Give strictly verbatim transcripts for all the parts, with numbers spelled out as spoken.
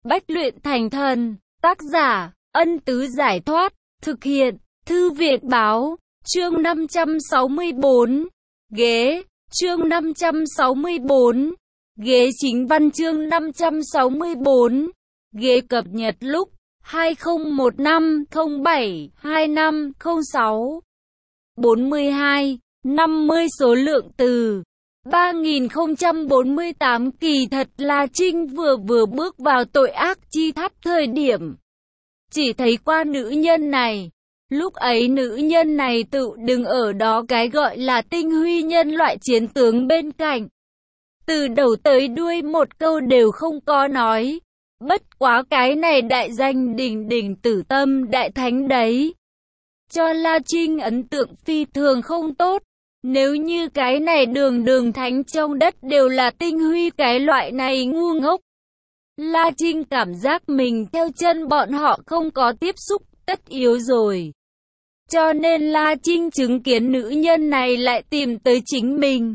Bách luyện thành thần. Tác giả, Ân Tứ Giải Thoát. Thực hiện, Thư Viện Báo. Chương năm trăm sáu mươi bốn. Ghế. Chương năm trăm sáu mươi bốn. Ghế chính văn chương năm trăm sáu mươi bốn. Ghế cập nhật lúc hai không một năm không bảy hai năm không sáu. bốn mươi hai. năm mươi số lượng từ. ba nghìn không trăm bốn mươi tám. Kỳ thật là Trinh vừa vừa bước vào tội ác chi tháp thời điểm. Chỉ thấy qua nữ nhân này. Lúc ấy nữ nhân này tự đứng ở đó cái gọi là tinh huy nhân loại chiến tướng bên cạnh. Từ đầu tới đuôi một câu đều không có nói. Bất quá cái này đại danh đỉnh đỉnh tử tâm đại thánh đấy. Cho La Trinh ấn tượng phi thường không tốt. Nếu như cái này đường đường thánh trong đất đều là tinh huy cái loại này ngu ngốc. La Trinh cảm giác mình theo chân bọn họ không có tiếp xúc tất yếu rồi. Cho nên La Trinh chứng kiến nữ nhân này lại tìm tới chính mình.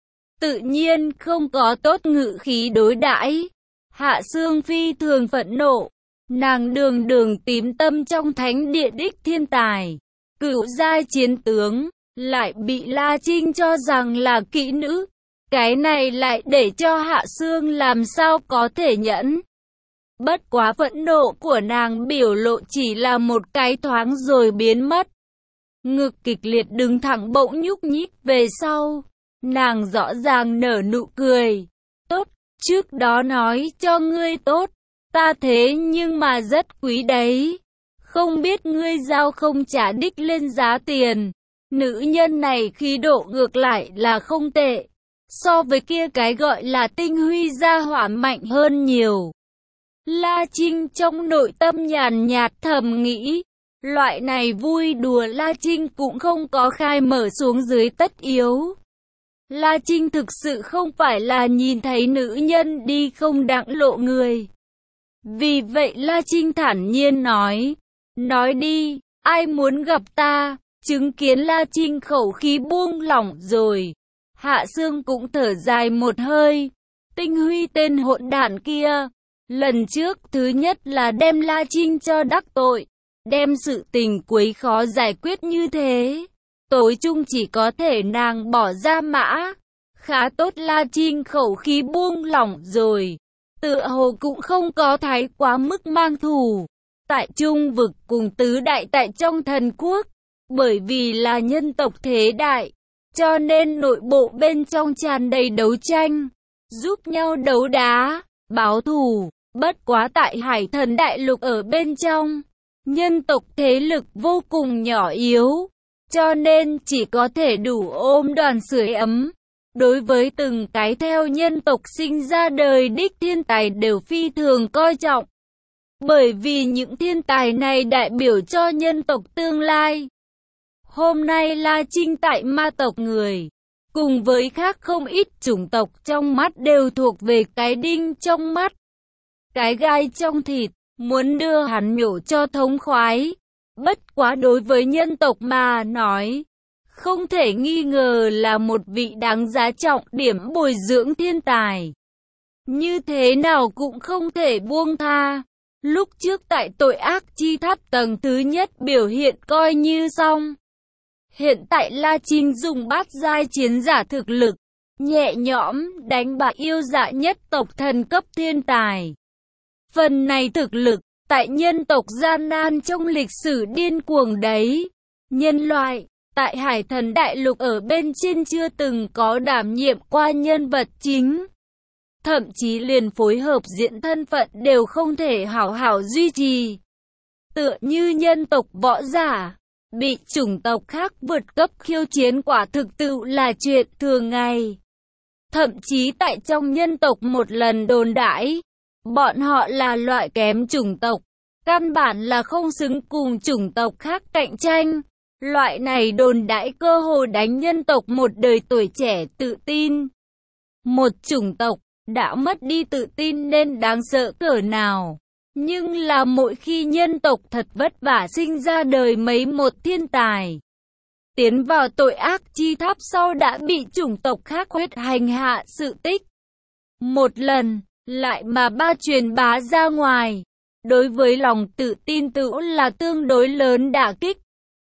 Tự nhiên không có tốt ngữ khí đối đãi. Hạ Sương phi thường phẫn nộ. Nàng đường đường tím tâm trong thánh địa đích thiên tài. Cửu giai chiến tướng. Lại bị La Trinh cho rằng là kỹ nữ. Cái này lại để cho Hạ Sương làm sao có thể nhẫn. Bất quá phẫn nộ của nàng biểu lộ chỉ là một cái thoáng rồi biến mất. Ngực kịch liệt đứng thẳng bỗng nhúc nhích về sau. Nàng rõ ràng nở nụ cười. Tốt, trước đó nói cho ngươi tốt. Ta thế nhưng mà rất quý đấy. Không biết ngươi giao không trả đích lên giá tiền. Nữ nhân này khí độ ngược lại là không tệ. So với kia cái gọi là tinh huy gia hỏa mạnh hơn nhiều. La Trinh trong nội tâm nhàn nhạt thầm nghĩ. Loại này vui đùa La Trinh cũng không có khai mở xuống dưới tất yếu. La Trinh thực sự không phải là nhìn thấy nữ nhân đi không đặng lộ người. Vì vậy La Trinh thản nhiên nói. Nói đi, ai muốn gặp ta? Chứng kiến La Trinh khẩu khí buông lỏng rồi. Hạ Sương cũng thở dài một hơi. Tinh huy tên hỗn đản kia. Lần trước thứ nhất là đem La Trinh cho đắc tội. Đem sự tình quấy khó giải quyết như thế. Tối chung chỉ có thể nàng bỏ ra mã. Khá tốt La Trinh khẩu khí buông lỏng rồi. Tựa hồ cũng không có thái quá mức mang thù. Tại Trung vực cùng tứ đại tại trong thần quốc. Bởi vì là nhân tộc thế đại. Cho nên nội bộ bên trong tràn đầy đấu tranh. Giúp nhau đấu đá, báo thù. Bất quá tại Hải Thần Đại Lục ở bên trong. Nhân tộc thế lực vô cùng nhỏ yếu. Cho nên chỉ có thể đủ ôm đoàn sưởi ấm. Đối với từng cái theo nhân tộc sinh ra đời đích thiên tài đều phi thường coi trọng. Bởi vì những thiên tài này đại biểu cho nhân tộc tương lai. Hôm nay La Trinh tại ma tộc người. Cùng với khác không ít chủng tộc trong mắt đều thuộc về cái đinh trong mắt. Cái gai trong thịt. Muốn đưa hắn nhổ cho thống khoái. Bất quá đối với nhân tộc mà nói. Không thể nghi ngờ là một vị đáng giá trọng điểm bồi dưỡng thiên tài. Như thế nào cũng không thể buông tha. Lúc trước tại tội ác chi tháp tầng thứ nhất biểu hiện coi như xong. Hiện tại La Trinh dùng bát giai chiến giả thực lực. Nhẹ nhõm đánh bại yêu dạ nhất tộc thần cấp thiên tài. Phần này thực lực, tại nhân tộc gian nan trong lịch sử điên cuồng đấy. Nhân loại, tại Hải Thần Đại Lục ở bên trên chưa từng có đảm nhiệm qua nhân vật chính. Thậm chí liền phối hợp diễn thân phận đều không thể hảo hảo duy trì. Tựa như nhân tộc võ giả, bị chủng tộc khác vượt cấp khiêu chiến quả thực tự là chuyện thường ngày. Thậm chí tại trong nhân tộc một lần đồn đãi. Bọn họ là loại kém chủng tộc, căn bản là không xứng cùng chủng tộc khác cạnh tranh. Loại này đồn đãi cơ hồ đánh nhân tộc một đời tuổi trẻ tự tin. Một chủng tộc đã mất đi tự tin nên đáng sợ cỡ nào. Nhưng là mỗi khi nhân tộc thật vất vả sinh ra đời mấy một thiên tài. Tiến vào tội ác chi tháp sau đã bị chủng tộc khác huyết hành hạ sự tích. Một lần. lại mà ba truyền bá ra ngoài. Đối với lòng tự tin tự là tương đối lớn đả kích.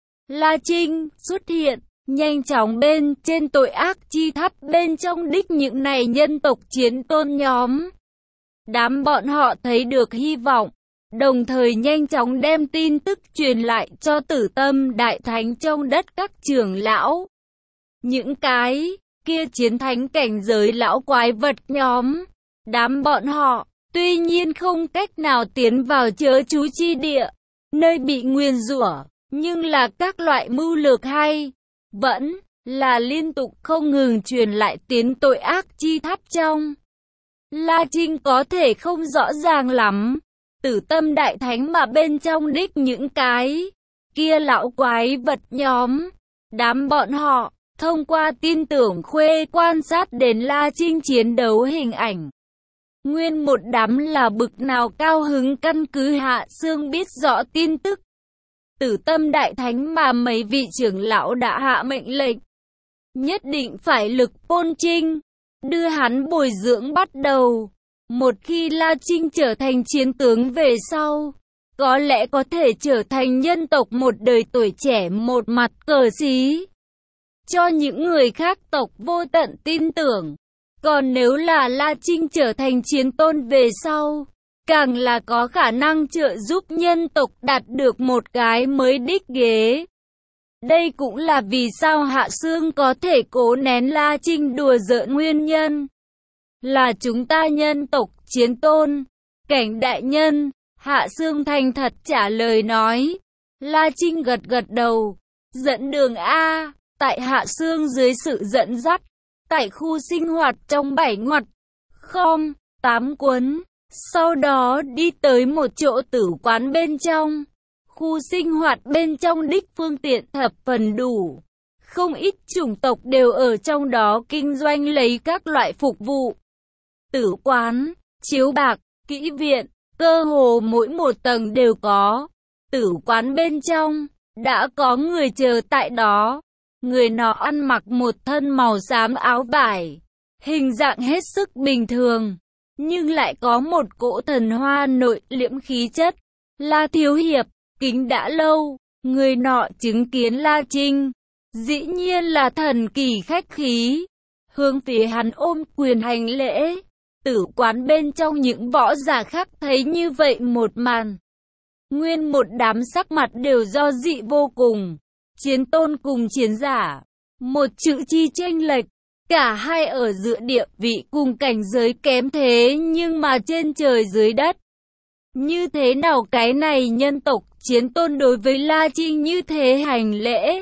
La Trinh xuất hiện, nhanh chóng bên trên tội ác chi tháp bên trong đích những này nhân tộc chiến tôn nhóm. Đám bọn họ thấy được hy vọng, đồng thời nhanh chóng đem tin tức truyền lại cho Tử Tâm Đại Thánh trong đất các trưởng lão. Những cái kia chiến thánh cảnh giới lão quái vật nhóm, đám bọn họ tuy nhiên không cách nào tiến vào chớ chú chi địa, nơi bị nguyền rủa, nhưng là các loại mưu lược hay, vẫn là liên tục không ngừng truyền lại tiến tội ác chi tháp trong. La Trinh có thể không rõ ràng lắm, Tử Tâm Đại Thánh mà bên trong đích những cái kia lão quái vật nhóm, đám bọn họ thông qua tin tưởng khuê quan sát đến La Trinh chiến đấu hình ảnh. Nguyên một đám là bực nào cao hứng, căn cứ Hạ Sương biết rõ tin tức. Tử Tâm Đại Thánh mà mấy vị trưởng lão đã hạ mệnh lệnh, nhất định phải lực Pôn Trinh, đưa hắn bồi dưỡng bắt đầu. Một khi La Trinh trở thành chiến tướng về sau, có lẽ có thể trở thành nhân tộc một đời tuổi trẻ một mặt cờ xí, cho những người khác tộc vô tận tin tưởng. Còn nếu là La Trinh trở thành chiến tôn về sau, càng là có khả năng trợ giúp nhân tộc đạt được một cái mới đích ghế. Đây cũng là vì sao Hạ Sương có thể cố nén La Trinh đùa giỡn nguyên nhân. Là chúng ta nhân tộc chiến tôn, Cảnh đại nhân. Hạ Sương thành thật trả lời nói. La Trinh gật gật đầu. Dẫn đường A. Tại Hạ Sương dưới sự dẫn dắt, tại khu sinh hoạt trong bảy ngoặt, không, tám quấn. Sau đó đi tới một chỗ tử quán bên trong. Khu sinh hoạt bên trong đích phương tiện thập phần đủ. Không ít chủng tộc đều ở trong đó kinh doanh lấy các loại phục vụ. Tử quán, chiếu bạc, kỹ viện, cơ hồ mỗi một tầng đều có. Tử quán bên trong, đã có người chờ tại đó. Người nọ ăn mặc một thân màu xám áo vải, hình dạng hết sức bình thường, nhưng lại có một cỗ thần hoa nội liễm khí chất. La Thiếu Hiệp, kính đã lâu. Người nọ chứng kiến La Trinh, dĩ nhiên là thần kỳ khách khí, hướng phía hắn ôm quyền hành lễ. Tử quán bên trong những võ giả khác thấy như vậy một màn, nguyên một đám sắc mặt đều do dị vô cùng. Chiến tôn cùng chiến giả, một chữ chi chênh lệch, cả hai ở giữa địa vị cùng cảnh giới kém thế nhưng mà trên trời dưới đất. Như thế nào cái này nhân tộc chiến tôn đối với La Trinh như thế hành lễ?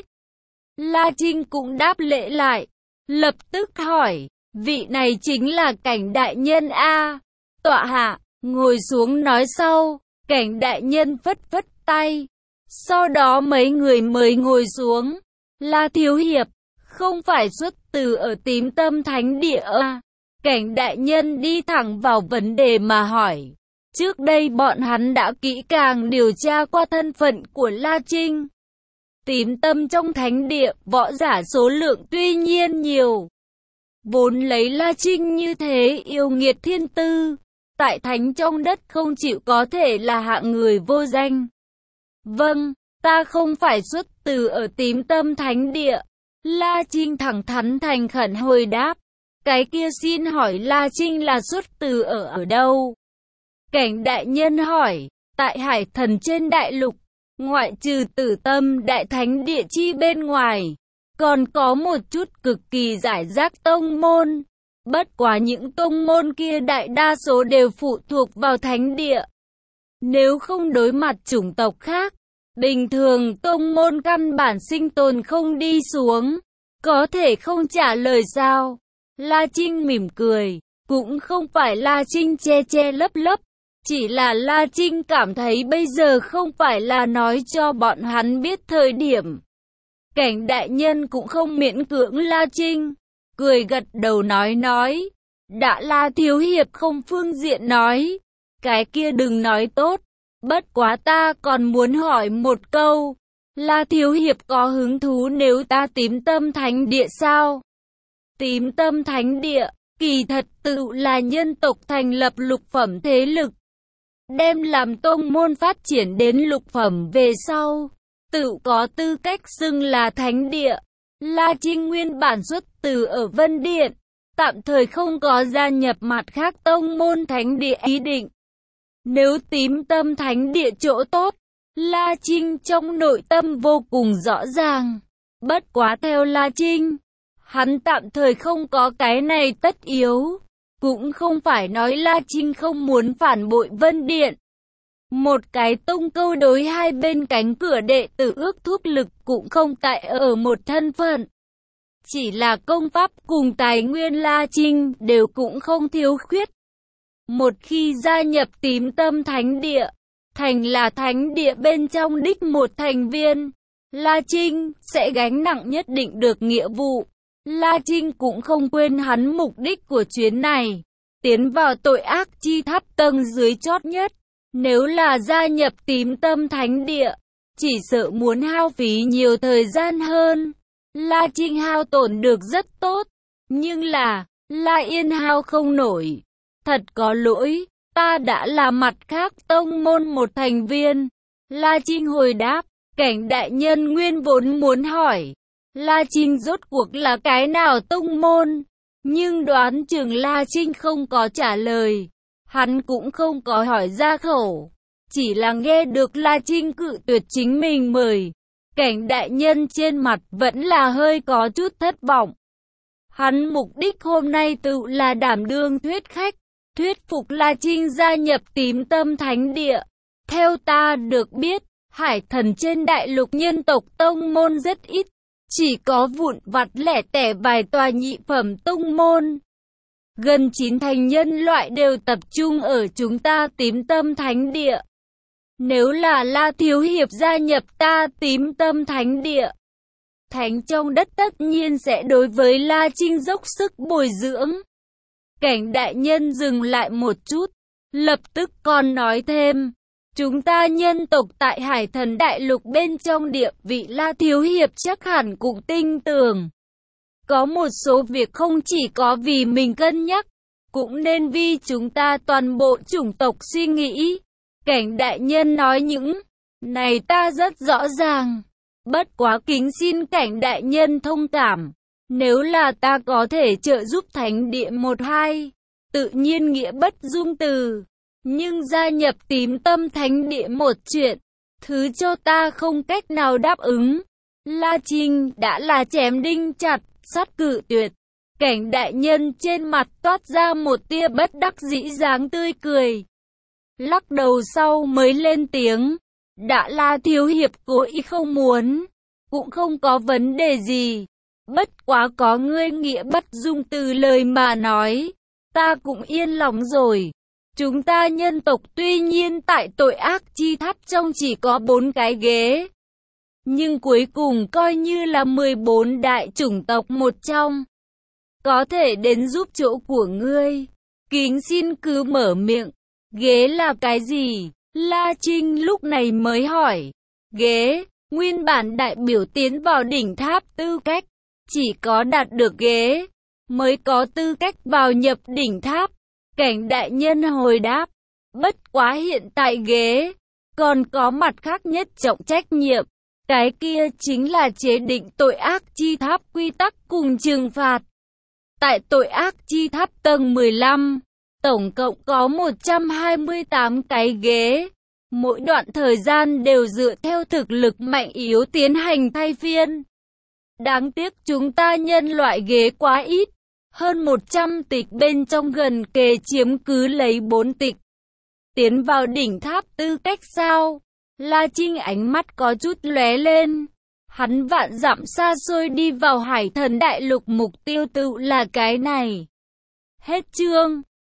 La Trinh cũng đáp lễ lại, lập tức hỏi, vị này chính là Cảnh đại nhân a? Tọa hạ, ngồi xuống nói sau. Cảnh đại nhân phất phất tay. Sau đó mấy người mới ngồi xuống. La Thiếu Hiệp, không phải xuất từ ở Tím Tâm Thánh Địa à? Cảnh đại nhân đi thẳng vào vấn đề mà hỏi. Trước đây bọn hắn đã kỹ càng điều tra qua thân phận của La Trinh. Tím Tâm trong Thánh Địa, võ giả số lượng tuy nhiên nhiều. Vốn lấy La Trinh như thế yêu nghiệt thiên tư, tại thánh trong đất không chịu có thể là hạng người vô danh. Vâng, ta không phải xuất từ ở Tím Tâm Thánh Địa. La Trinh thẳng thắn thành khẩn hồi đáp. Cái kia xin hỏi La Trinh là xuất từ ở ở đâu? Cảnh đại nhân hỏi. Tại Hải Thần trên đại lục, ngoại trừ Tử Tâm Đại Thánh Địa chi bên ngoài, còn có một chút cực kỳ giải rác tông môn. Bất quá những tông môn kia đại đa số đều phụ thuộc vào Thánh Địa. Nếu không đối mặt chủng tộc khác, bình thường tông môn căn bản sinh tồn không đi xuống. Có thể không trả lời sao? La Trinh mỉm cười. Cũng không phải La Trinh che che lấp lấp, chỉ là La Trinh cảm thấy bây giờ không phải là nói cho bọn hắn biết thời điểm. Cảnh đại nhân cũng không miễn cưỡng La Trinh, cười gật đầu nói nói. Đã La Thiếu Hiệp không phương diện nói, cái kia đừng nói tốt. Bất quá ta còn muốn hỏi một câu. La Thiếu Hiệp có hứng thú nếu ta Tím Tâm Thánh Địa sao? Tím Tâm Thánh Địa, Kỳ thật tự là nhân tộc thành lập lục phẩm thế lực, đem làm tông môn phát triển đến lục phẩm về sau, tự có tư cách xưng là thánh địa. La Trinh nguyên bản xuất từ ở Vân Điện, tạm thời không có gia nhập mặt khác tông môn thánh địa ý định. Nếu tím tâm thánh địa chỗ tốt, La Trinh trong nội tâm vô cùng rõ ràng. Bất quá theo La Trinh, hắn tạm thời không có cái này tất yếu. Cũng không phải nói La Trinh không muốn phản bội Vân Điện. Một cái tung câu đối hai bên cánh cửa đệ tử ước thúc lực cũng không tại ở một thân phận. Chỉ là công pháp cùng tài nguyên La Trinh đều cũng không thiếu khuyết. Một khi gia nhập tím tâm thánh địa, thành là thánh địa bên trong đích một thành viên, La Trinh sẽ gánh nặng nhất định được nghĩa vụ. La Trinh cũng không quên hắn mục đích của chuyến này, tiến vào tội ác chi tháp tầng dưới chót nhất. Nếu là gia nhập tím tâm thánh địa, chỉ sợ muốn hao phí nhiều thời gian hơn. La Trinh hao tổn được rất tốt, nhưng là, La Yên hao không nổi. Thật có lỗi, ta đã là mặt khác tông môn một thành viên. La Trinh hồi đáp, Cảnh đại nhân nguyên vốn muốn hỏi, La Trinh rốt cuộc là cái nào tông môn? Nhưng đoán chừng La Trinh không có trả lời. Hắn cũng không có hỏi ra khẩu. Chỉ là nghe được La Trinh cự tuyệt chính mình mời. Cảnh đại nhân trên mặt vẫn là hơi có chút thất vọng. Hắn mục đích hôm nay tự là đảm đương thuyết khách, thuyết phục La Trinh gia nhập tím tâm thánh địa. Theo ta được biết, hải thần trên đại lục nhân tộc tông môn rất ít. Chỉ có vụn vặt lẻ tẻ vài tòa nhị phẩm tông môn. Gần chín thành nhân loại đều tập trung ở chúng ta tím tâm thánh địa. Nếu là La Thiếu Hiệp gia nhập ta tím tâm thánh địa, thánh trong đất tất nhiên sẽ đối với La Trinh dốc sức bồi dưỡng. Cảnh đại nhân dừng lại một chút, lập tức còn nói thêm, chúng ta nhân tộc tại hải thần đại lục bên trong địa vị La Thiếu Hiệp chắc hẳn cũng tinh tường. Có một số việc không chỉ có vì mình cân nhắc, cũng nên vì chúng ta toàn bộ chủng tộc suy nghĩ. Cảnh đại nhân nói những này ta rất rõ ràng. Bất quá kính xin cảnh đại nhân thông cảm. Nếu là ta có thể trợ giúp thánh địa một hai, tự nhiên nghĩa bất dung từ. Nhưng gia nhập tím tâm thánh địa một chuyện, thứ cho ta không cách nào đáp ứng. La Trinh đã là chém đinh chặt, sắt cự tuyệt. Cảnh đại nhân trên mặt toát ra một tia bất đắc dĩ dáng tươi cười. Lắc đầu sau mới lên tiếng. Đã La Thiếu Hiệp cố ý không muốn, cũng không có vấn đề gì. Bất quá có ngươi nghĩa bất dung từ lời mà nói, ta cũng yên lòng rồi. Chúng ta nhân tộc tuy nhiên tại tội ác chi tháp trong chỉ có bốn cái ghế, nhưng cuối cùng coi như là mười bốn đại chủng tộc một trong. Có thể đến giúp chỗ của ngươi. Kính xin cứ mở miệng. Ghế là cái gì? La Trinh lúc này mới hỏi. Ghế, nguyên bản đại biểu tiến vào đỉnh tháp tư cách. Chỉ có đạt được ghế, mới có tư cách vào nhập đỉnh tháp. Cảnh đại nhân hồi đáp. Bất quá hiện tại ghế, còn có mặt khác nhất trọng trách nhiệm. Cái kia chính là chế định tội ác chi tháp quy tắc cùng trừng phạt. Tại tội ác chi tháp tầng mười lăm, tổng cộng có một trăm hai mươi tám cái ghế. Mỗi đoạn thời gian đều dựa theo thực lực mạnh yếu tiến hành thay phiên. Đáng tiếc chúng ta nhân loại ghế quá ít. Hơn một trăm tịch bên trong gần kề chiếm cứ lấy bốn tịch. Tiến vào đỉnh tháp tư cách sao? La Trinh ánh mắt có chút lóe lên. Hắn vạn dặm xa xôi đi vào hải thần đại lục, mục tiêu tự là cái này. Hết chương.